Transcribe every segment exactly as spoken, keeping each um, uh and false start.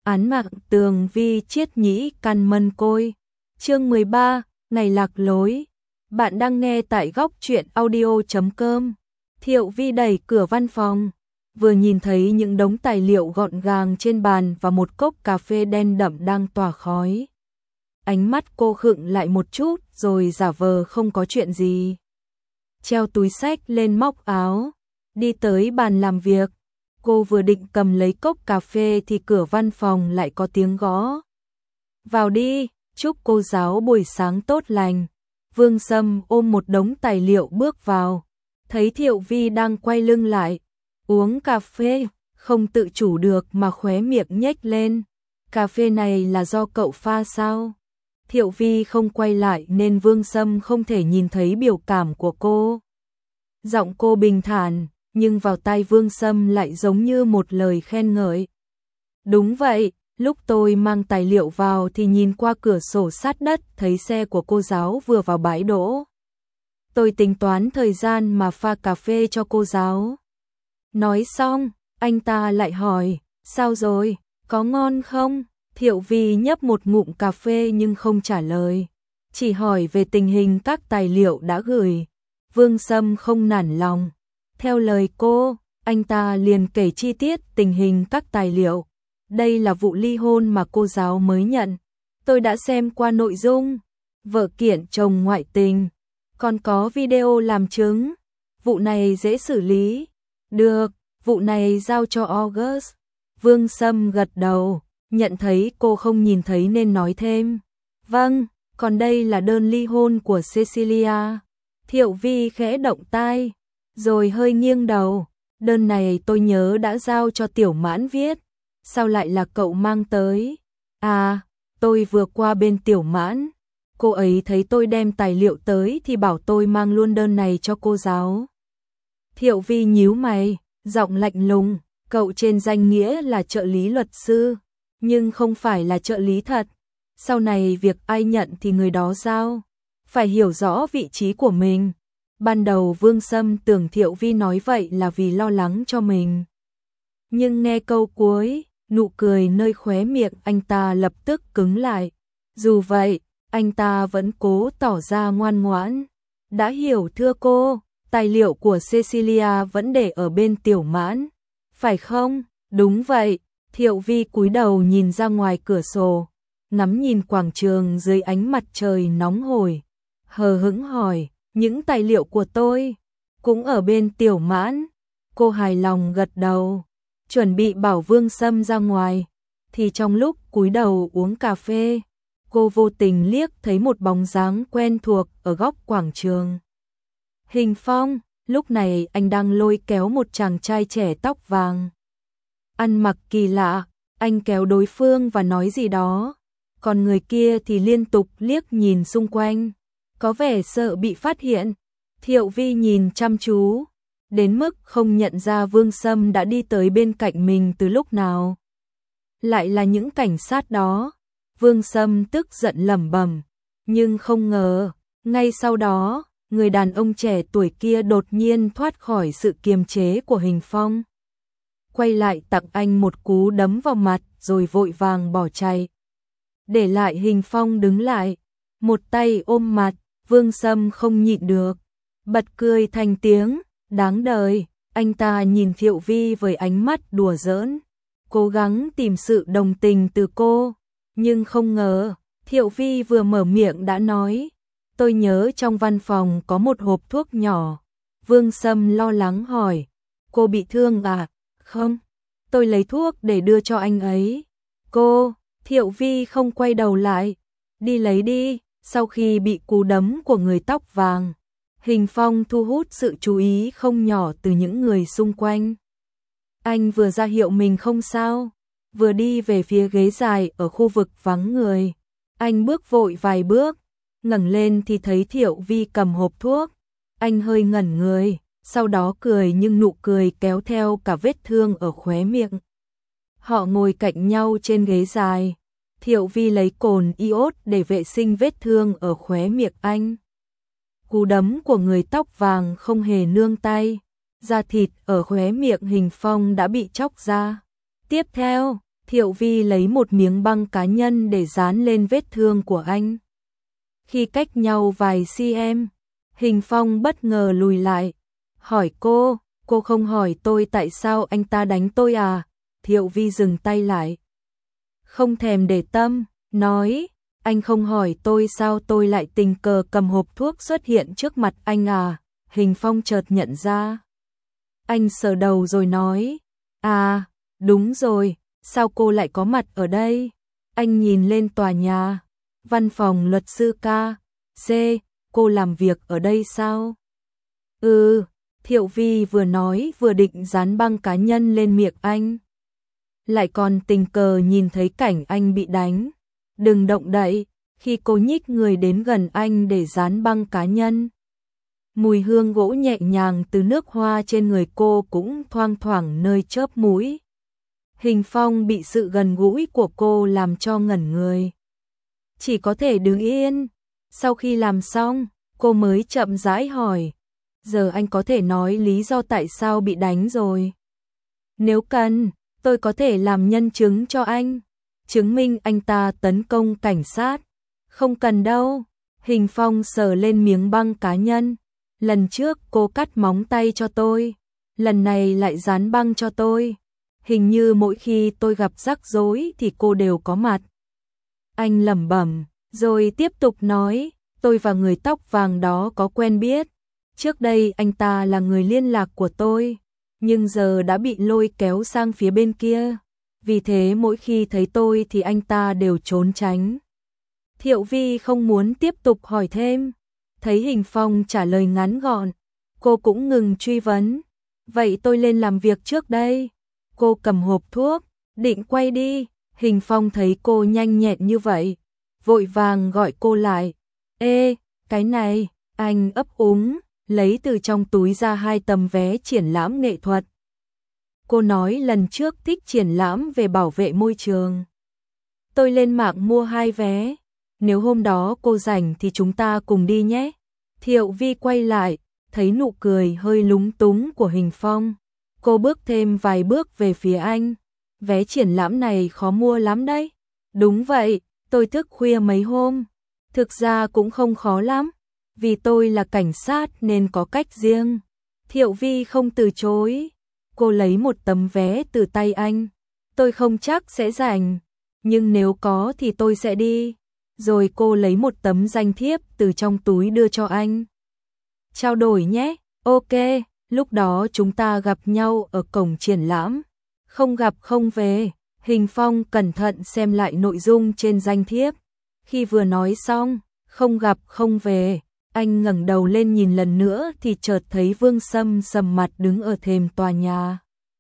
Án mạng tường vi chiết nhĩ căn mân côi. Chương mười ba, ngày lạc lối. Bạn đang nghe tại góc truyện audio chấm com. Thiệu Vi đẩy cửa văn phòng, vừa nhìn thấy những đống tài liệu gọn gàng trên bàn và một cốc cà phê đen đậm đang tỏa khói. Ánh mắt cô khựng lại một chút rồi giả vờ không có chuyện gì. Treo túi xách lên móc áo, đi tới bàn làm việc. Cô vừa định cầm lấy cốc cà phê thì cửa văn phòng lại có tiếng gõ. Vào đi, chúc cô giáo buổi sáng tốt lành. Vương Sâm ôm một đống tài liệu bước vào, thấy Thiệu Vi đang quay lưng lại, uống cà phê, không tự chủ được mà khóe miệng nhếch lên. Cà phê này là do cậu pha sao? Thiệu Vi không quay lại nên Vương Sâm không thể nhìn thấy biểu cảm của cô. Giọng cô bình thản, nhưng vào tai Vương Sâm lại giống như một lời khen ngợi. Đúng vậy, lúc tôi mang tài liệu vào thì nhìn qua cửa sổ sát đất thấy xe của cô giáo vừa vào bãi đỗ. Tôi tính toán thời gian mà pha cà phê cho cô giáo. Nói xong, anh ta lại hỏi, sao rồi, có ngon không? Thiệu Vi nhấp một ngụm cà phê nhưng không trả lời, chỉ hỏi về tình hình các tài liệu đã gửi. Vương Sâm không nản lòng. Theo lời cô, anh ta liền kể chi tiết tình hình các tài liệu. Đây là vụ ly hôn mà cô giáo mới nhận. Tôi đã xem qua nội dung. Vợ kiện chồng ngoại tình. Còn có video làm chứng. Vụ này dễ xử lý. Được, vụ này giao cho August. Vương Sâm gật đầu, nhận thấy cô không nhìn thấy nên nói thêm. Vâng, còn đây là đơn ly hôn của Cecilia. Thiệu Vi khẽ động tai, rồi hơi nghiêng đầu. Đơn này tôi nhớ đã giao cho Tiểu Mãn viết. Sao lại là cậu mang tới? À, tôi vừa qua bên Tiểu Mãn. Cô ấy thấy tôi đem tài liệu tới thì bảo tôi mang luôn đơn này cho cô giáo. Thiệu Vi nhíu mày, giọng lạnh lùng. Cậu trên danh nghĩa là trợ lý luật sư, nhưng không phải là trợ lý thật. Sau này việc ai nhận thì người đó giao. Phải hiểu rõ vị trí của mình. Ban đầu Vương Sâm tưởng Thiệu Vi nói vậy là vì lo lắng cho mình. Nhưng nghe câu cuối, nụ cười nơi khóe miệng anh ta lập tức cứng lại. Dù vậy, anh ta vẫn cố tỏ ra ngoan ngoãn. Đã hiểu thưa cô, tài liệu của Cecilia vẫn để ở bên Tiểu Mãn. Phải không? Đúng vậy. Thiệu Vi cúi đầu nhìn ra ngoài cửa sổ, ngắm nhìn quảng trường dưới ánh mặt trời nóng hổi. Hờ hững hỏi, những tài liệu của tôi cũng ở bên Tiểu Mãn. Cô hài lòng gật đầu, chuẩn bị bảo Vương Sâm ra ngoài, thì trong lúc cúi đầu uống cà phê, cô vô tình liếc thấy một bóng dáng quen thuộc ở góc quảng trường. Hình Phong, lúc này anh đang lôi kéo một chàng trai trẻ tóc vàng. Ăn mặc kỳ lạ, anh kéo đối phương và nói gì đó, còn người kia thì liên tục liếc nhìn xung quanh, có vẻ sợ bị phát hiện. Thiệu Vi nhìn chăm chú, đến mức không nhận ra Vương Sâm đã đi tới bên cạnh mình từ lúc nào. Lại là những cảnh sát đó. Vương Sâm tức giận lẩm bẩm, nhưng không ngờ, ngay sau đó, người đàn ông trẻ tuổi kia đột nhiên thoát khỏi sự kiềm chế của Hình Phong. Quay lại tặng anh một cú đấm vào mặt rồi vội vàng bỏ chạy. Để lại Hình Phong đứng lại, một tay ôm mặt. Vương Sâm không nhịn được, bật cười thành tiếng, đáng đời. Anh ta nhìn Thiệu Vi với ánh mắt đùa giỡn, cố gắng tìm sự đồng tình từ cô, nhưng không ngờ, Thiệu Vi vừa mở miệng đã nói, tôi nhớ trong văn phòng có một hộp thuốc nhỏ. Vương Sâm lo lắng hỏi, cô bị thương à? Không, tôi lấy thuốc để đưa cho anh ấy. Cô, Thiệu Vi không quay đầu lại, đi lấy đi. Sau khi bị cú đấm của người tóc vàng, Hình Phong thu hút sự chú ý không nhỏ từ những người xung quanh. Anh vừa ra hiệu mình không sao, vừa đi về phía ghế dài ở khu vực vắng người. Anh bước vội vài bước, ngẩng lên thì thấy Thiệu Vi cầm hộp thuốc. Anh hơi ngẩn người, sau đó cười nhưng nụ cười kéo theo cả vết thương ở khóe miệng. Họ ngồi cạnh nhau trên ghế dài. Thiệu Vi lấy cồn iốt để vệ sinh vết thương ở khóe miệng anh. Cú đấm của người tóc vàng không hề nương tay, da thịt ở khóe miệng Hình Phong đã bị chóc ra. Tiếp theo, Thiệu Vi lấy một miếng băng cá nhân để dán lên vết thương của anh. Khi cách nhau vài cm, Hình Phong bất ngờ lùi lại, hỏi cô, cô không hỏi tôi tại sao anh ta đánh tôi à? Thiệu Vi dừng tay lại, không thèm để tâm, nói, anh không hỏi tôi sao tôi lại tình cờ cầm hộp thuốc xuất hiện trước mặt anh à? Hình Phong chợt nhận ra. Anh sờ đầu rồi nói, à, đúng rồi, sao cô lại có mặt ở đây? Anh nhìn lên tòa nhà, văn phòng luật sư ca, C, cô làm việc ở đây sao? Ừ, Thiệu Vi vừa nói vừa định dán băng cá nhân lên miệng anh. Lại còn tình cờ nhìn thấy cảnh anh bị đánh. Đừng động đậy, khi cô nhích người đến gần anh để dán băng cá nhân. Mùi hương gỗ nhẹ nhàng từ nước hoa trên người cô cũng thoang thoảng nơi chớp mũi. Hình Phong bị sự gần gũi của cô làm cho ngẩn người. Chỉ có thể đứng yên. Sau khi làm xong, cô mới chậm rãi hỏi, giờ anh có thể nói lý do tại sao bị đánh rồi. Nếu cần, tôi có thể làm nhân chứng cho anh, chứng minh anh ta tấn công cảnh sát. Không cần đâu. Hình Phong sờ lên miếng băng cá nhân. Lần trước cô cắt móng tay cho tôi, lần này lại dán băng cho tôi. Hình như mỗi khi tôi gặp rắc rối thì cô đều có mặt. Anh lẩm bẩm, rồi tiếp tục nói, tôi và người tóc vàng đó có quen biết. Trước đây anh ta là người liên lạc của tôi, nhưng giờ đã bị lôi kéo sang phía bên kia. Vì thế mỗi khi thấy tôi thì anh ta đều trốn tránh. Thiệu Vi không muốn tiếp tục hỏi thêm. Thấy Hình Phong trả lời ngắn gọn, cô cũng ngừng truy vấn. Vậy tôi lên làm việc trước đây. Cô cầm hộp thuốc, định quay đi. Hình Phong thấy cô nhanh nhẹn như vậy, vội vàng gọi cô lại. Ê, cái này, anh ấp úng, lấy từ trong túi ra hai tấm vé triển lãm nghệ thuật. Cô nói lần trước thích triển lãm về bảo vệ môi trường. Tôi lên mạng mua hai vé. Nếu hôm đó cô rảnh thì chúng ta cùng đi nhé. Thiệu Vi quay lại, thấy nụ cười hơi lúng túng của Hình Phong. Cô bước thêm vài bước về phía anh. Vé triển lãm này khó mua lắm đấy. Đúng vậy, tôi thức khuya mấy hôm. Thực ra cũng không khó lắm, vì tôi là cảnh sát nên có cách riêng. Thiệu Vi không từ chối. Cô lấy một tấm vé từ tay anh. Tôi không chắc sẽ rảnh, nhưng nếu có thì tôi sẽ đi. Rồi cô lấy một tấm danh thiếp từ trong túi đưa cho anh. Trao đổi nhé, ok, lúc đó chúng ta gặp nhau ở cổng triển lãm. Không gặp không về. Hình Phong cẩn thận xem lại nội dung trên danh thiếp. Khi vừa nói xong, không gặp không về, anh ngẩng đầu lên nhìn lần nữa thì chợt thấy Vương Sâm sầm mặt đứng ở thềm tòa nhà.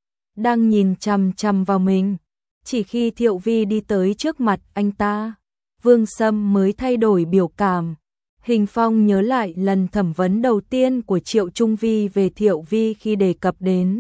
Đang nhìn chằm chằm vào mình. Chỉ khi Thiệu Vi đi tới trước mặt anh ta, Vương Sâm mới thay đổi biểu cảm. Hình Phong nhớ lại lần thẩm vấn đầu tiên của Triệu Trung Vi về Thiệu Vi khi đề cập đến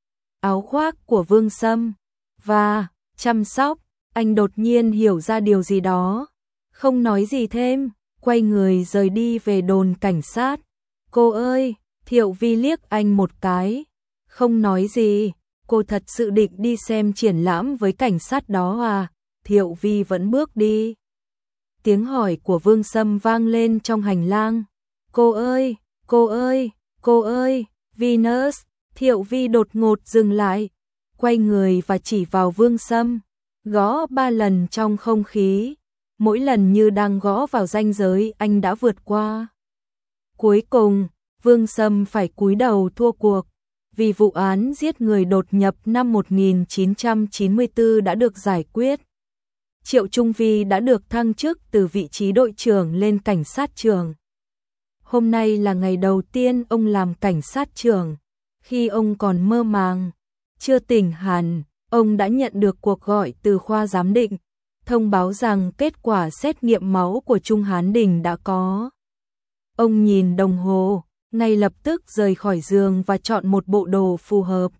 áo khoác của Vương Sâm và chăm sóc, anh đột nhiên hiểu ra điều gì đó, không nói gì thêm, quay người rời đi về đồn cảnh sát. Cô ơi, Thiệu Vi liếc anh một cái, không nói gì. Cô thật sự định đi xem triển lãm với cảnh sát đó à? Thiệu Vi vẫn bước đi. Tiếng hỏi của Vương Sâm vang lên trong hành lang. Cô ơi, cô ơi, cô ơi, Venus. Thiệu Vi đột ngột dừng lại, quay người và chỉ vào Vương Sâm, gõ ba lần trong không khí, mỗi lần như đang gõ vào ranh giới anh đã vượt qua. Cuối cùng, Vương Sâm phải cúi đầu thua cuộc, vì vụ án giết người đột nhập năm một nghìn chín trăm chín mươi tư đã được giải quyết. Triệu Trung Vi đã được thăng chức từ vị trí đội trưởng lên cảnh sát trưởng. Hôm nay là ngày đầu tiên ông làm cảnh sát trưởng. Khi ông còn mơ màng, chưa tỉnh hẳn, ông đã nhận được cuộc gọi từ khoa giám định, thông báo rằng kết quả xét nghiệm máu của Trung Hán Đình đã có. Ông nhìn đồng hồ, ngay lập tức rời khỏi giường và chọn một bộ đồ phù hợp.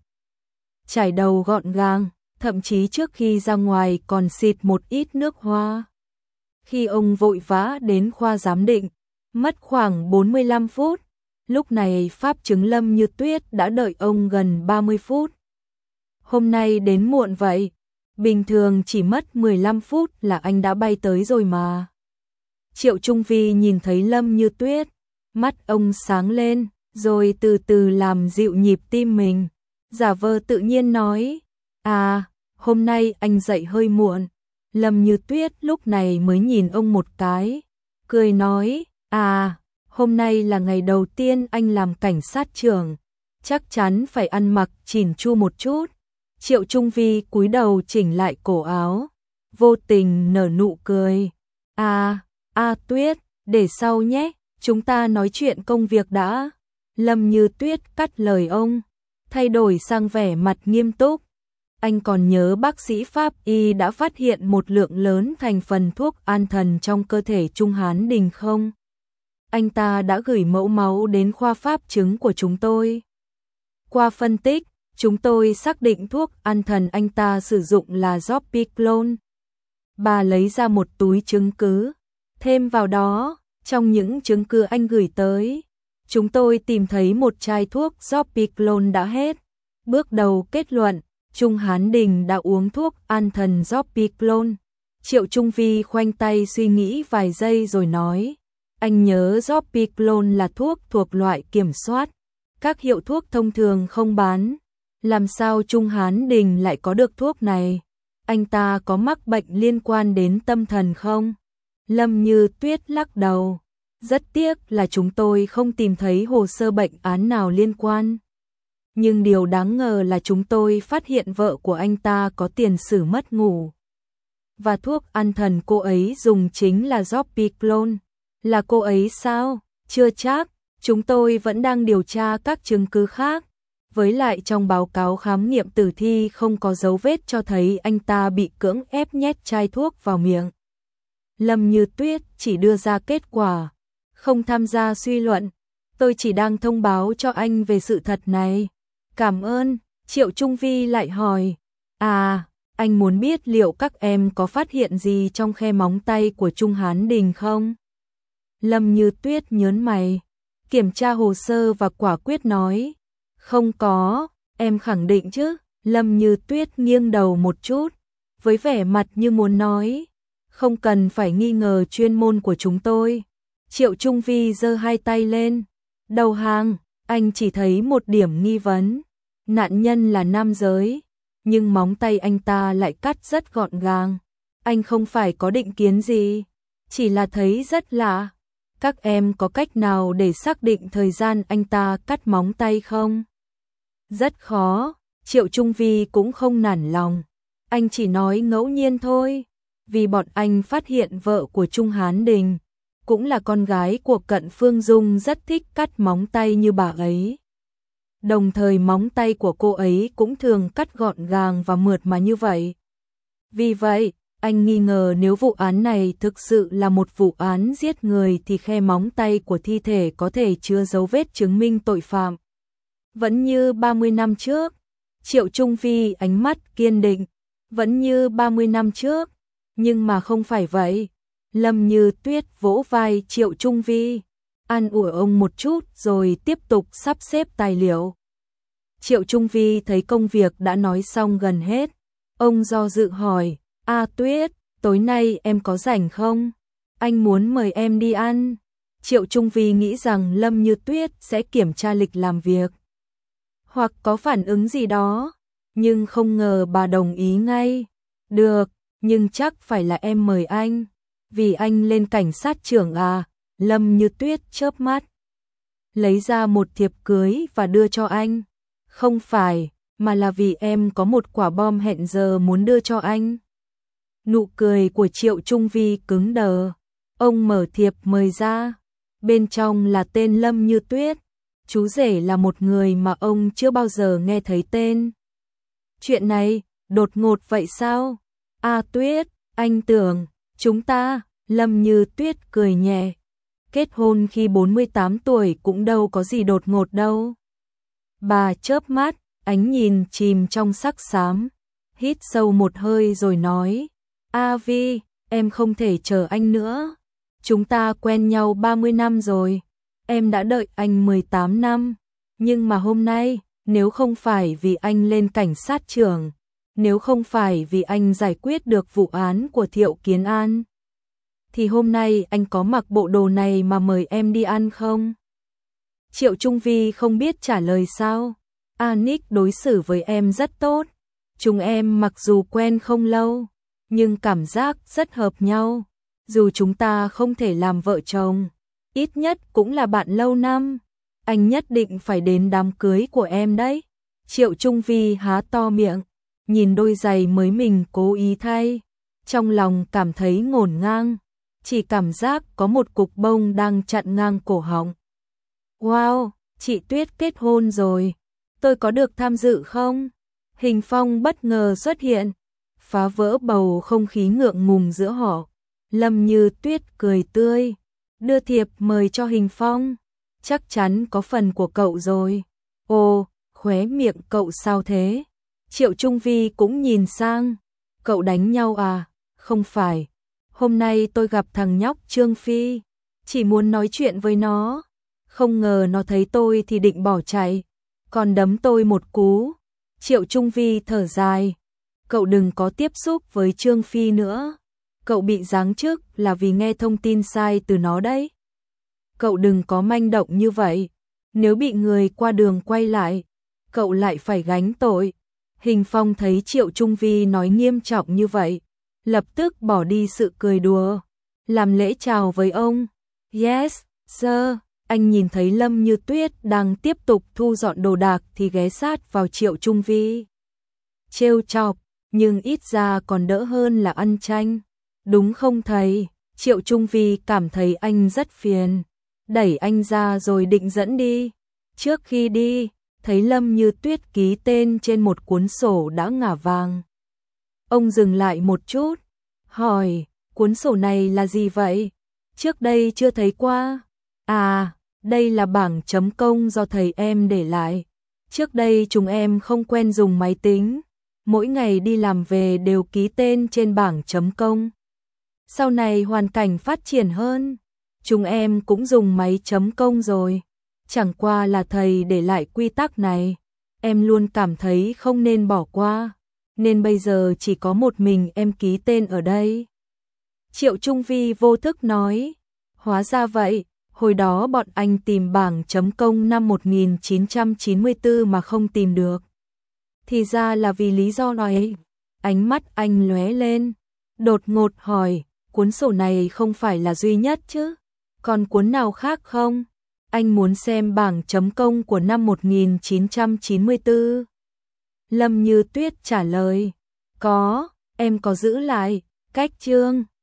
Chải đầu gọn gàng, thậm chí trước khi ra ngoài còn xịt một ít nước hoa. Khi ông vội vã đến khoa giám định, mất khoảng bốn mươi lăm phút. Lúc này pháp chứng Lâm Như Tuyết đã đợi ông gần ba mươi phút. Hôm nay đến muộn vậy? Bình thường chỉ mất mười lăm phút là anh đã bay tới rồi mà. Triệu Trung Vi nhìn thấy Lâm Như Tuyết, mắt ông sáng lên, rồi từ từ làm dịu nhịp tim mình, giả vờ tự nhiên nói, à, hôm nay anh dậy hơi muộn. Lâm Như Tuyết lúc này mới nhìn ông một cái, cười nói, à, hôm nay là ngày đầu tiên anh làm cảnh sát trưởng, chắc chắn phải ăn mặc chỉn chu một chút. Triệu Trung Vi cúi đầu chỉnh lại cổ áo, vô tình nở nụ cười, à, à Tuyết, để sau nhé, chúng ta nói chuyện công việc đã. Lâm Như Tuyết cắt lời ông, thay đổi sang vẻ mặt nghiêm túc. Anh còn nhớ bác sĩ Pháp Y đã phát hiện một lượng lớn thành phần thuốc an thần trong cơ thể Trung Hán Đình không? Anh ta đã gửi mẫu máu đến khoa pháp chứng của chúng tôi. Qua phân tích, chúng tôi xác định thuốc an thần anh ta sử dụng là Zopiclone. Bà lấy ra một túi chứng cứ, thêm vào đó, trong những chứng cứ anh gửi tới, chúng tôi tìm thấy một chai thuốc Zopiclone đã hết. Bước đầu kết luận, Trung Hán Đình đã uống thuốc an thần Zopiclone. Triệu Trung Vi khoanh tay suy nghĩ vài giây rồi nói, anh nhớ Zopiclone là thuốc thuộc loại kiểm soát, các hiệu thuốc thông thường không bán. Làm sao Trung Hán Đình lại có được thuốc này? Anh ta có mắc bệnh liên quan đến tâm thần không? Lâm Như Tuyết lắc đầu, rất tiếc là chúng tôi không tìm thấy hồ sơ bệnh án nào liên quan. Nhưng điều đáng ngờ là chúng tôi phát hiện vợ của anh ta có tiền sử mất ngủ. Và thuốc an thần cô ấy dùng chính là Zopiclone. Là cô ấy sao? Chưa chắc, chúng tôi vẫn đang điều tra các chứng cứ khác. Với lại trong báo cáo khám nghiệm tử thi không có dấu vết cho thấy anh ta bị cưỡng ép nhét chai thuốc vào miệng. Lâm Như Tuyết chỉ đưa ra kết quả, không tham gia suy luận. Tôi chỉ đang thông báo cho anh về sự thật này. Cảm ơn. Triệu Trung Vi lại hỏi, à, anh muốn biết liệu các em có phát hiện gì trong khe móng tay của Trung Hán Đình không? Lâm Như Tuyết nhớn mày, kiểm tra hồ sơ và quả quyết nói, không có, em khẳng định chứ? Lâm Như Tuyết nghiêng đầu một chút, với vẻ mặt như muốn nói, không cần phải nghi ngờ chuyên môn của chúng tôi. Triệu Trung Vi giơ hai tay lên, đầu hàng, anh chỉ thấy một điểm nghi vấn. Nạn nhân là nam giới, nhưng móng tay anh ta lại cắt rất gọn gàng. Anh không phải có định kiến gì, chỉ là thấy rất lạ. Các em có cách nào để xác định thời gian anh ta cắt móng tay không? Rất khó, Triệu Trung Vi cũng không nản lòng. Anh chỉ nói ngẫu nhiên thôi, vì bọn anh phát hiện vợ của Trung Hán Đình, cũng là con gái của Cận Phương Dung rất thích cắt móng tay như bà ấy. Đồng thời móng tay của cô ấy cũng thường cắt gọn gàng và mượt mà như vậy. Vì vậy, anh nghi ngờ nếu vụ án này thực sự là một vụ án giết người thì khe móng tay của thi thể có thể chứa dấu vết chứng minh tội phạm. Vẫn như ba mươi năm trước, Triệu Trung Vi ánh mắt kiên định, vẫn như ba mươi năm trước, nhưng mà không phải vậy. Lâm Như Tuyết vỗ vai Triệu Trung Vi, an ủi ông một chút rồi tiếp tục sắp xếp tài liệu. Triệu Trung Vi thấy công việc đã nói xong gần hết, ông do dự hỏi, A Tuyết, tối nay em có rảnh không? Anh muốn mời em đi ăn. Triệu Trung Vi nghĩ rằng Lâm Như Tuyết sẽ kiểm tra lịch làm việc, hoặc có phản ứng gì đó, nhưng không ngờ bà đồng ý ngay. Được, nhưng chắc phải là em mời anh, vì anh lên cảnh sát trưởng à? Lâm Như Tuyết chớp mắt, lấy ra một thiệp cưới và đưa cho anh. Không phải, mà là vì em có một quả bom hẹn giờ muốn đưa cho anh. Nụ cười của Triệu Trung Vi cứng đờ. Ông mở thiệp mời ra, bên trong là tên Lâm Như Tuyết. Chú rể là một người mà ông chưa bao giờ nghe thấy tên. Chuyện này, đột ngột vậy sao? A Tuyết, anh tưởng, chúng ta, Lâm Như Tuyết cười nhẹ. Kết hôn khi bốn mươi tám tuổi cũng đâu có gì đột ngột đâu. Bà chớp mắt, ánh nhìn chìm trong sắc xám, hít sâu một hơi rồi nói, A Vi, em không thể chờ anh nữa. Chúng ta quen nhau ba mươi năm rồi, em đã đợi anh mười tám năm, nhưng mà hôm nay, nếu không phải vì anh lên cảnh sát trưởng, nếu không phải vì anh giải quyết được vụ án của Thiệu Kiến An, thì hôm nay anh có mặc bộ đồ này mà mời em đi ăn không? Triệu Trung Vi không biết trả lời sao. Anik đối xử với em rất tốt. Chúng em mặc dù quen không lâu, nhưng cảm giác rất hợp nhau. Dù chúng ta không thể làm vợ chồng, ít nhất cũng là bạn lâu năm. Anh nhất định phải đến đám cưới của em đấy. Triệu Trung Vi há to miệng, nhìn đôi giày mới mình cố ý thay. Trong lòng cảm thấy ngổn ngang, chỉ cảm giác có một cục bông đang chặn ngang cổ họng. Wow, chị Tuyết kết hôn rồi. Tôi có được tham dự không? Hình Phong bất ngờ xuất hiện, phá vỡ bầu không khí ngượng ngùng giữa họ. Lâm Như Tuyết cười tươi, đưa thiệp mời cho Hình Phong. Chắc chắn có phần của cậu rồi. Ồ, khóe miệng cậu sao thế? Triệu Trung Vi cũng nhìn sang. Cậu đánh nhau à? Không phải. Hôm nay tôi gặp thằng nhóc Trương Phi, chỉ muốn nói chuyện với nó. Không ngờ nó thấy tôi thì định bỏ chạy, còn đấm tôi một cú. Triệu Trung Vi thở dài. Cậu đừng có tiếp xúc với Trương Phi nữa. Cậu bị giáng chức là vì nghe thông tin sai từ nó đấy. Cậu đừng có manh động như vậy. Nếu bị người qua đường quay lại, cậu lại phải gánh tội. Hình Phong thấy Triệu Trung Vi nói nghiêm trọng như vậy, lập tức bỏ đi sự cười đùa, làm lễ chào với ông. Yes, sir. Anh nhìn thấy Lâm Như Tuyết đang tiếp tục thu dọn đồ đạc thì ghé sát vào Triệu Trung Vi. Trêu chọc, nhưng ít ra còn đỡ hơn là ăn chanh. Đúng không thầy? Triệu Trung Vi cảm thấy anh rất phiền, đẩy anh ra rồi định dẫn đi. Trước khi đi, thấy Lâm Như Tuyết ký tên trên một cuốn sổ đã ngả vàng. Ông dừng lại một chút, hỏi, cuốn sổ này là gì vậy? Trước đây chưa thấy qua. À, đây là bảng chấm công do thầy em để lại. Trước đây chúng em không quen dùng máy tính, mỗi ngày đi làm về đều ký tên trên bảng chấm công. Sau này hoàn cảnh phát triển hơn, chúng em cũng dùng máy chấm công rồi. Chẳng qua là thầy để lại quy tắc này, em luôn cảm thấy không nên bỏ qua, nên bây giờ chỉ có một mình em ký tên ở đây. Triệu Trung Vi vô thức nói, hóa ra vậy, hồi đó bọn anh tìm bảng chấm công năm một nghìn chín trăm chín mươi tư mà không tìm được. Thì ra là vì lý do này. Ánh mắt anh lóe lên, đột ngột hỏi, cuốn sổ này không phải là duy nhất chứ? Còn cuốn nào khác không? Anh muốn xem bảng chấm công của năm một nghìn chín trăm chín mươi tư. Lâm Như Tuyết trả lời, có, em có giữ lại, cách chương.